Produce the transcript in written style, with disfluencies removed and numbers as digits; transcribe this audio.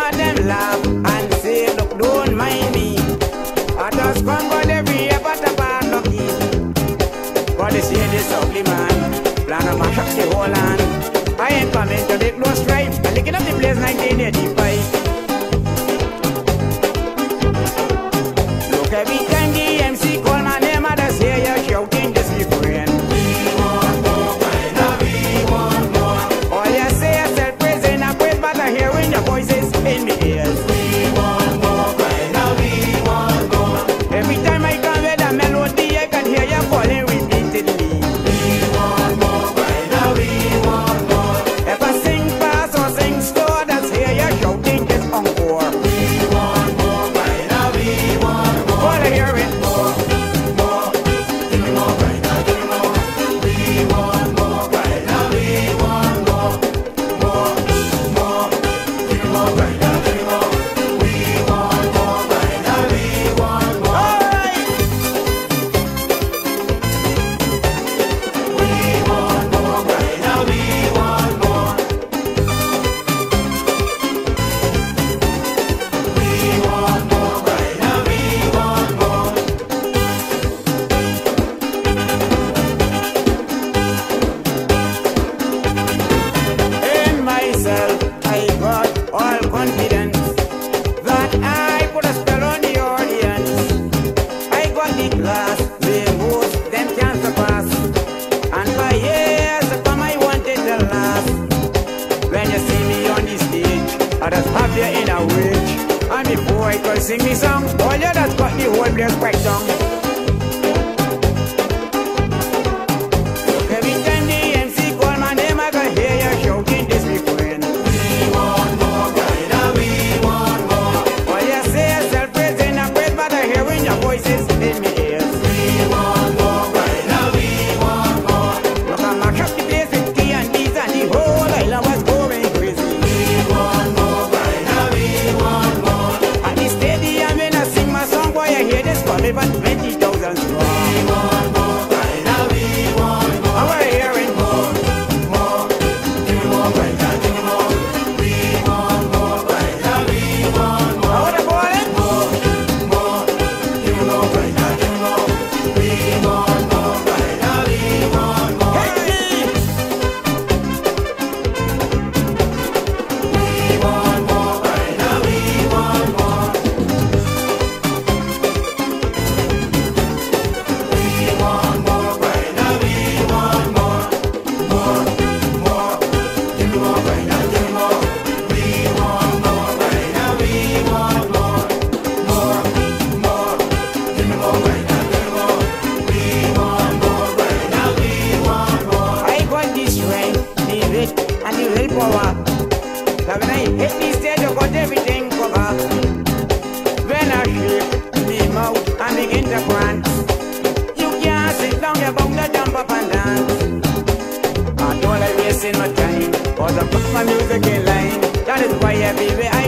of them laugh and say, look, don't mind me. I just come but every year but a bad lucky. But they say this ugly man plan to mash up the whole land. I ain't coming to make no strife. I'm licking up the place 1985. Look, every time the MC call my name, I just hear you shouting this refrain. We want more, we want more. All you say is self-praising and praise, but I hear when your voices in my ears. We want more, we want more. Every time I come with a melody, I can hear you calling repeatedly. We want more, we want more. If I sing fast or sing slow, that's hear you shouting this encore. We want more, we want more. All I hear it. More, more. Give me more, give me more. We want more, we want more. More, more. Give me more, give me more. We want more, we want more. All right. We want more, we want more. We want more, we want more. In myself, I got all confidence that I put a spell on the audience. I got the class, the most them can't surpass. And for years to come, I wanted to last. When you see me on the stage, I just have you in a witch. And before I could sing the song, all you just got the whole place quite down. Every time the MC call my name, I can hear you shouting this refrain. We want more, we want more. All you say is self-praising and praise, but I hear when your voices in my ears. We want more, we want more. Look, I mash up the place with key and beats and the whole island was going crazy. We want more, we want more. At the stadium when I sing my song, boy, I hear this coming but 20,000 strong. We want more, we want more. I want to hear it. More, more. Give me more, give me more. We want more, we want more. I want to call it. More, more. Give me more, give me more. We want more, we want more. Hey! We want more, we want more. We want more, we want more. More, more. Give me more, give me more. We want more, we want more. More, more. Give me more, give me more. We want more, we want more. I got the strength, the wit, and the willpower. That when I hit the stage, I got everything covered. When I shake the mouth and begin to prance, you can't sit down, you're bound to jump up and dance. I don't like wasting my time, cause I put my music in line. That is why everywhere I